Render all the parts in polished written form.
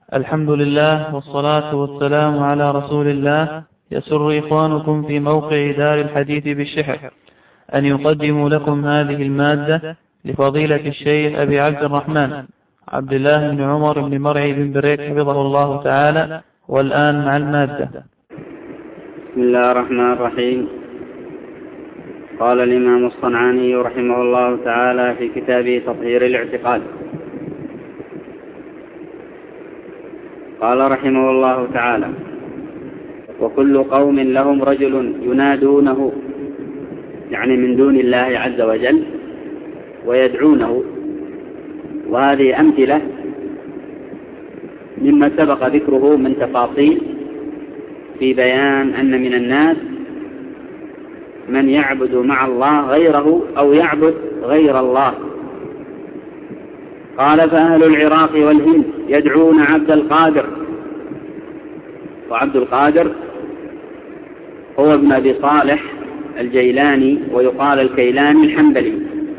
الحمد لله والصلاة والسلام على رسول الله. يسر إخوانكم في موقع دار الحديث بالشحر أن يقدموا لكم هذه المادة لفضيلة الشيخ أبي عبد الرحمن عبد الله بن عمر بن مرعي بن بريك حفظه الله تعالى. والآن مع المادة. بسم الله الرحمن الرحيم. قال الإمام الصنعاني رحمه الله تعالى في كتابه تطهير الاعتقاد، قال رحمه الله تعالى: وكل قوم لهم رجل ينادونه، يعني من دون الله عز وجل، ويدعونه. وهذه أمثلة مما سبق ذكره من تفاصيل في بيان أن من الناس من يعبد مع الله غيره أو يعبد غير الله. قال: فأهل العراق والهند يدعون عبد القادر. وعبد القادر هو ابن أبي صالح الجيلاني، ويقال الكيلاني الحنبلي،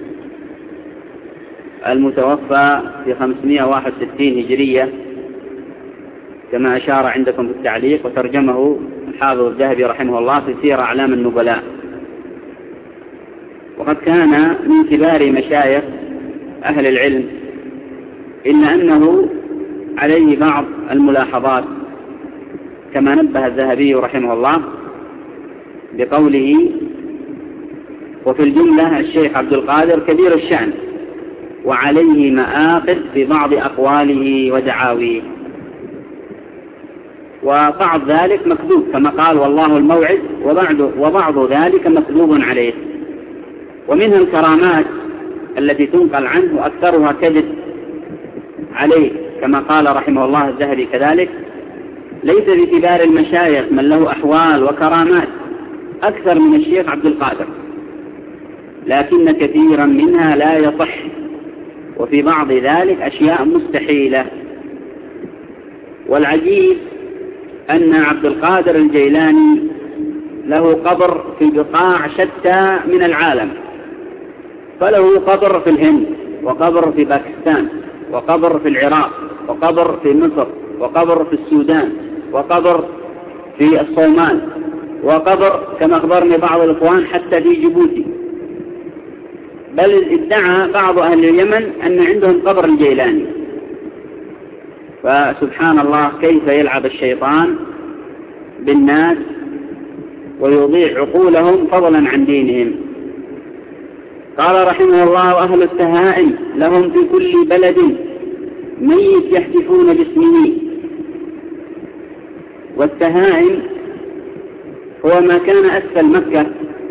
المتوفى في 561 هجرية كما أشار عندكم في التعليق، وترجمه الحافظ الذهبي رحمه الله في سير أعلام النبلاء. وقد كان من كبار مشايخ أهل العلم، إلا أنه عليه بعض الملاحظات، كما نبه الذهبي رحمه الله بقوله: وفي الجملة الشيخ عبد القادر كبير الشأن، وعليه مآخذ في بعض أقواله ودعاويه، وبعض ذلك مكذوب كما قال والله الموعد، وبعض ذلك مكذوب عليه. ومنها الكرامات التي تنقل عنه وأكثرها كذب عليه، كما قال رحمه الله الذهبي كذلك: ليس بكبار المشايخ من له أحوال وكرامات أكثر من الشيخ عبد القادر، لكن كثيرا منها لا يصح، وفي بعض ذلك أشياء مستحيلة. والعجيب أن عبد القادر الجيلاني له قبر في بقاع شتى من العالم، فله قبر في الهند، وقبر في باكستان، وقبر في العراق، وقبر في مصر، وقبر في السودان، وقبر في الصومال، وقبر كما أخبرني بعض الإخوان حتى في جيبوتي. بل ادعى بعض أهل اليمن أن عندهم قبر الجيلاني. فسبحان الله كيف يلعب الشيطان بالناس ويضيع عقولهم فضلا عن دينهم. قال رحمه الله: أهل التهائم لهم في كل بلد ميت يحتفون باسمه. والتهائم هو ما كان أسفل مكة،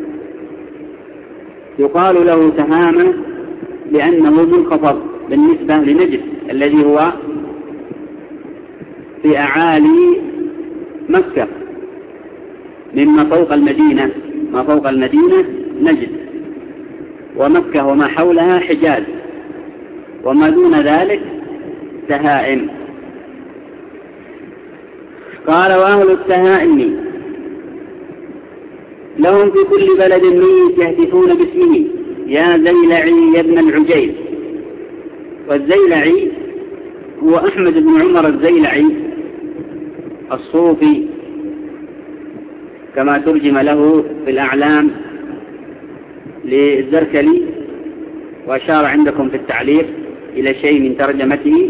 يقال له تهامة لأنه منخفض بالنسبة لنجد الذي هو في أعالي مكة، مما فوق المدينة. ما فوق المدينة نجد، ومكة وما حولها حجاز، وما دون ذلك تهائم. قال: وأهل التهائم لهم في كل بلد ميت يهتفون باسمه، يا زيلعي يا ابن العجيل. والزيلعي هو أحمد بن عمر الزيلعي الصوفي، كما ترجم له في الأعلام للزركلي، وأشار عندكم في التعليق إلى شيء من ترجمته.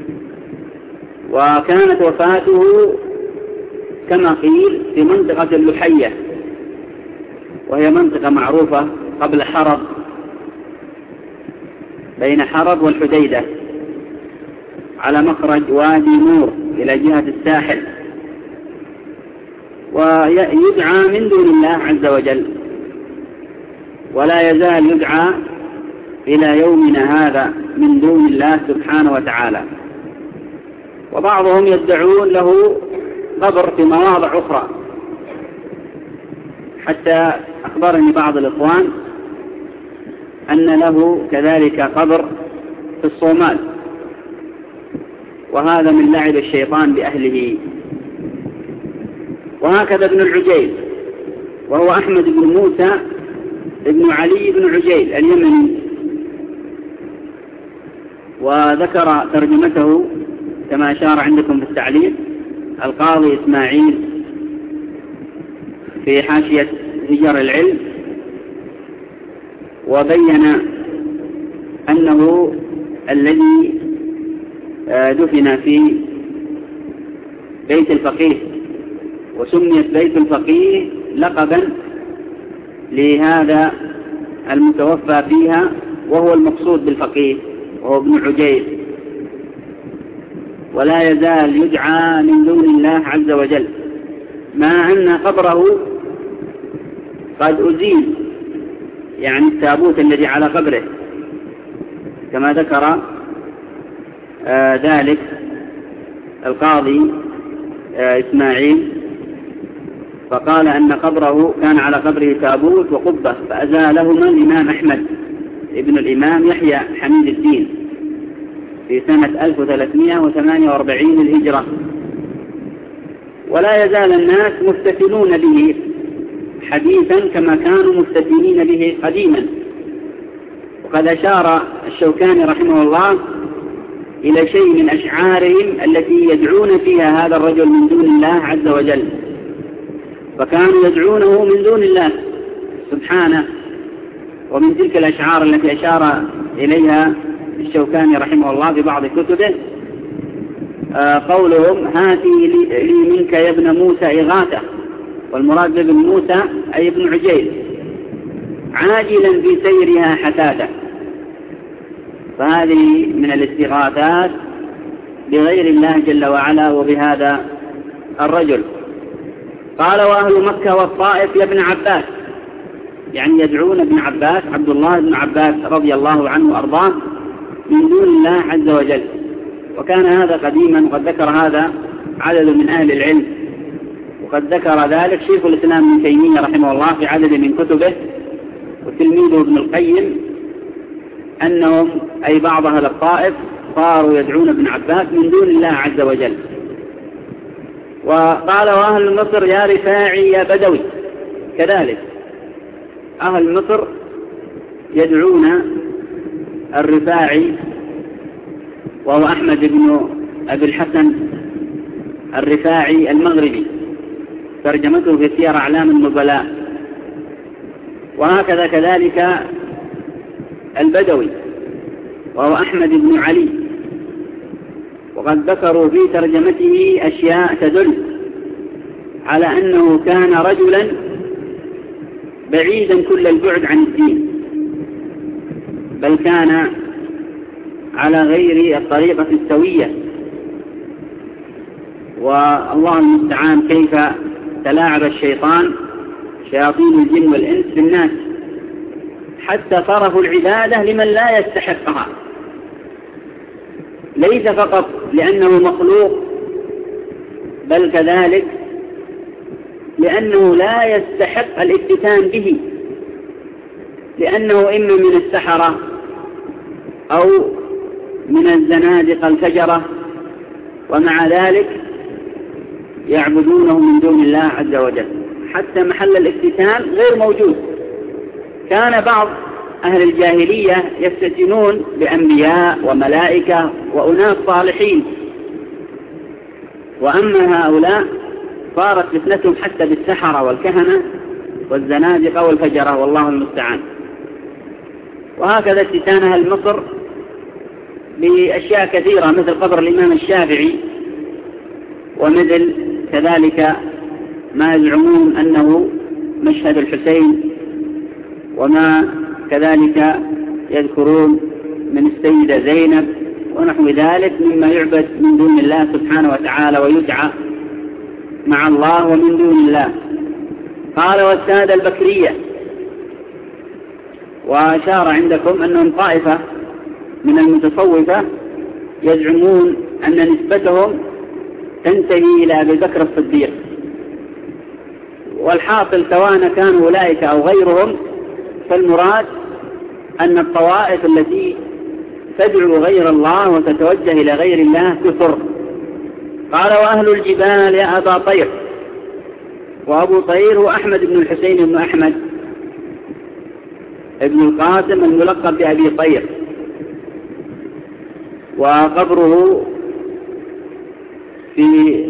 وكانت وفاته كما قيل في منطقة اللحية، وهي منطقة معروفة قبل حرب، بين حرب والحديدة، على مخرج وادي نور إلى جهة الساحل، ويدعى من دون الله عز وجل، ولا يزال يدعى إلى يومنا هذا من دون الله سبحانه وتعالى. وبعضهم يدعون له قبر في مواضع أخرى، حتى أخبرني بعض الإخوان أن له كذلك قبر في الصومال، وهذا من لعب الشيطان بأهله. وهكذا ابن العجيل، وهو أحمد بن موسى ابن علي بن عجيل اليمني، وذكر ترجمته كما أشار عندكم في التعليق القاضي إسماعيل في حاشية هجر العلم، وبين أنه الذي دفن في بيت الفقيه، وسميت بيت الفقيه لقبا لهذا المتوفى فيها، وهو المقصود بالفقيه وهو ابن عجيل، ولا يزال يدعى من دون الله عز وجل، مع أن قبره قد أزيل، يعني التابوت الذي على قبره، كما ذكر ذلك القاضي إسماعيل، فقال أن قبره كان على قبره تابوت وقبة، فأزالهما الإمام أحمد ابن الإمام يحيى حميد الدين في سنة 1348 الهجرة. ولا يزال الناس مفتتنون به حديثا كما كانوا مفتتنين به قديما. وقد أشار الشوكاني رحمه الله إلى شيء من أشعارهم التي يدعون فيها هذا الرجل من دون الله عز وجل، فكانوا يدعونه من دون الله سبحانه. ومن تلك الأشعار التي أشار إليها الشوكاني رحمه الله في بعض كتبه قولهم: هاتي لي منك يا ابن موسى إغاثة، والمراد بابن موسى أي ابن عجيل، عاجلا في سيرها حتاتا. فهذه من الاستغاثات بغير الله جل وعلا وبهذا الرجل. قال: وأهل مكة والطائف يا ابن عباس، يعني يدعون ابن عباس عبد الله بن عباس رضي الله عنه وأرضاه من دون الله عز وجل. وكان هذا قديما، وقد ذكر هذا عدد من أهل العلم، وقد ذكر ذلك شيخ الإسلام ابن تيمية رحمه الله في عدد من كتبه، وتلميذه ابن القيم، أنهم أي بعض أهل الطائف صاروا يدعون ابن عباس من دون الله عز وجل. وقال: وأهل مصر يا رفاعي يا بدوي، كذلك أهل مصر يدعون الرفاعي، وهو أحمد بن أبي الحسن الرفاعي المغربي، ترجمته في سير أعلام النبلاء. وهكذا كذلك البدوي، وهو أحمد بن علي، وقد ذكروا في ترجمته أشياء تدل على أنه كان رجلا بعيدا كل البعد عن الدين، بل كان على غير الطريقة السوية. والله المستعان كيف تلاعب الشيطان شياطين الجن والإنس بالناس حتى صرفوا العبادة لمن لا يستحقها، ليس فقط لأنه مخلوق، بل كذلك لأنه لا يستحق الافتتان به، لأنه إما من السحرة أو من الزنادقة الفجرة، ومع ذلك يعبدونه من دون الله عز وجل، حتى محل الافتتان غير موجود. كان بعض أهل الجاهلية يفتتنون بأنبياء وملائكة وأناس صالحين، وأما هؤلاء صارت فتنتهم حتى بالسحرة والكهنة والزنادقة والفجرة، والله المستعان. وهكذا افتتان أهل مصر بأشياء كثيرة، مثل قبر الإمام الشافعي، ومثل كذلك ما يزعمون أنه مشهد الحسين، وما كذلك يذكرون من السيدة زينب ونحو ذلك مما يعبد من دون الله سبحانه وتعالى ويدعى مع الله ومن دون الله. قال: والسادة البكرية، وأشار عندكم أنهم طائفة من المتصوفة يزعمون أن نسبتهم تنتهي إلى أبي بكر الصديق، والحاصل سواء كانوا أولئك أو غيرهم، فالمراد أن الطوائف التي تدعو غير الله وتتوجه إلى غير الله كفر. قال: وأهل الجبال يا أبا طير، وأبو طير هو أحمد بن الحسين بن أحمد ابن القاسم الملقب بأبي طير، وقبره في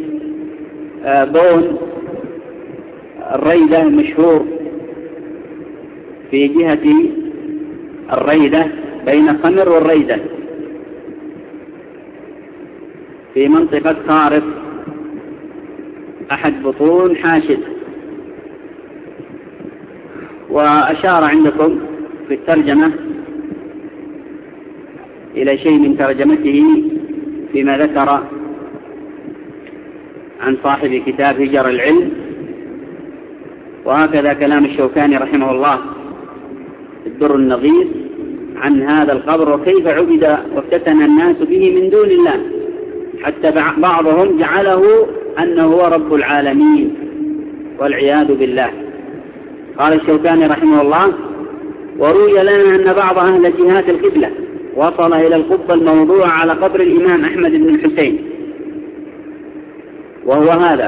بون الريدة المشهور في جهة الريدة بين خمر والريدة في منطقة خارف أحد بطون حاشد. وأشار عندكم في الترجمة إلى شيء من ترجمته فيما ذكر عن صاحب كتاب هجر العلم. وهكذا كلام الشوكاني رحمه الله الدر النظير عن هذا القبر وكيف عبد وافتتن الناس به من دون الله، حتى بعضهم جعله أنه هو رب العالمين والعياذ بالله. قال الشوكاني رحمه الله: وروي لنا أن بعض أهل جهات القبلة وصل إلى القبة الموضوع على قبر الإمام أحمد بن الحسين، وهو هذا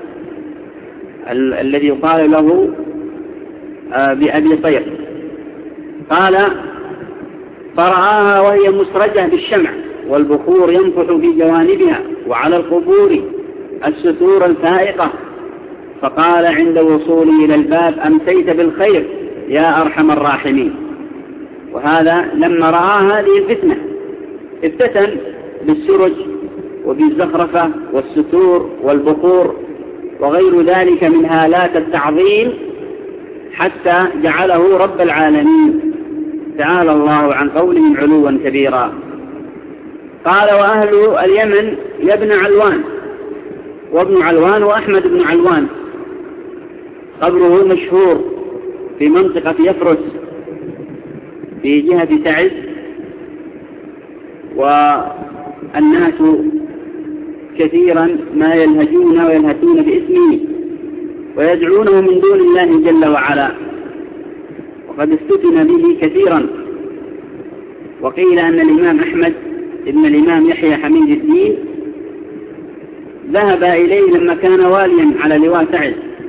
الذي يقال له بأبي طير. قال: فرآها وهي مسرجة بالشمع والبخور ينفح في جوانبها وعلى القبور الستور الفائقة، فقال عند وصوله إلى الباب: أمسيت بالخير يا أرحم الراحمين. وهذا لما رأى هذه الفتنة افتتن بالسرج وبالزخرفة والستور والبخور وغير ذلك من هالات التعظيم، حتى جعله رب العالمين تعالى الله عن قولهم علوا كبيرا. قال: وأهل اليمن يا ابن علوان، وابن علوان وأحمد بن علوان قبره مشهور في منطقة يفرس في جهة تعز، والناس كثيرا ما يلهجون ويلهثون باسمه ويدعونه من دون الله جل وعلا، وقد استثنى به كثيرا. وقيل أن الإمام أحمد ابن الإمام يحيى حميد الدين ذهب إليه لما كان واليا على لواء تعز،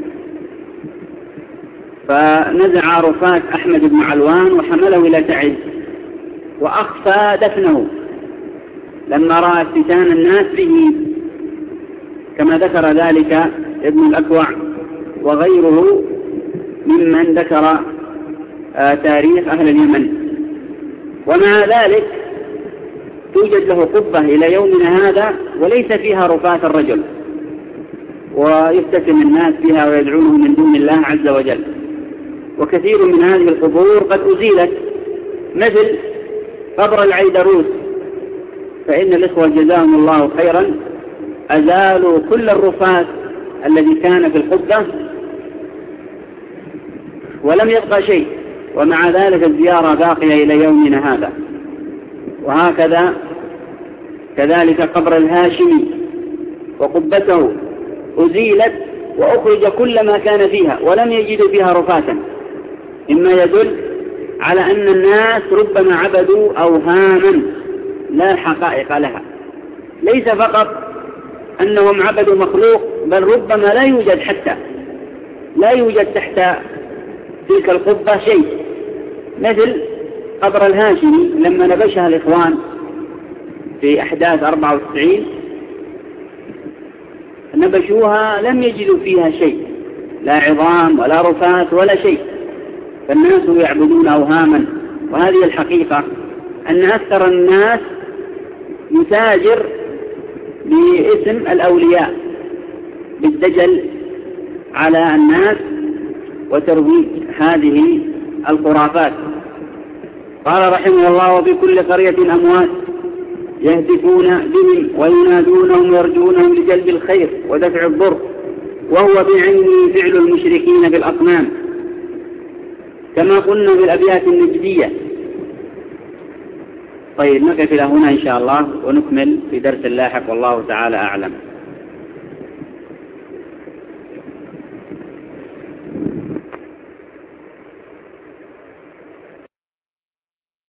فنزع رفات أحمد بن علوان وحمله إلى تعز وأخفى دفنه لما رأى افتتان الناس به، كما ذكر ذلك ابن الأكوع وغيره ممن ذكر تاريخ أهل اليمن. ومع ذلك توجد له قبة إلى يومنا هذا وليس فيها رفات الرجل، ويفتتن الناس بها ويدعونه من دون الله عز وجل. وكثير من هذه القبور قد أزيلت، مثل قبر العيدروس، فإن الإخوة جزاهم الله خيرا أزالوا كل الرفات الذي كان في القبة ولم يبقى شيء، ومع ذلك الزيارة باقية إلى يومنا هذا. وهكذا كذلك قبر الهاشمي وقبته أزيلت وأخرج كل ما كان فيها ولم يجدوا فيها رفاتا، مما يدل على أن الناس ربما عبدوا أوهاما لا حقائق لها، ليس فقط أنهم عبدوا مخلوق، بل ربما لا يوجد تحت تلك القبة شيء، مثل قبر الهاشمي لما نبشها الإخوان في أحداث 94 نبشوها لم يجدوا فيها شيء، لا عظام ولا رفات ولا شيء، فالناس يعبدون أوهاما. وهذه الحقيقة أن أكثر الناس يتاجر باسم الأولياء بالدجل على الناس وترويج هذه الخرافات. قال رحمه الله: وفي كل قرية أموات يهتفون بهم وينادونهم ويرجونهم لجلب الخير ودفع الضر، وهو بعينه فعل المشركين بالأصنام، كما قلنا بالأبيات النجدية. طيب، نقف إلى هنا إن شاء الله ونكمل في درس لاحق، والله تعالى أعلم.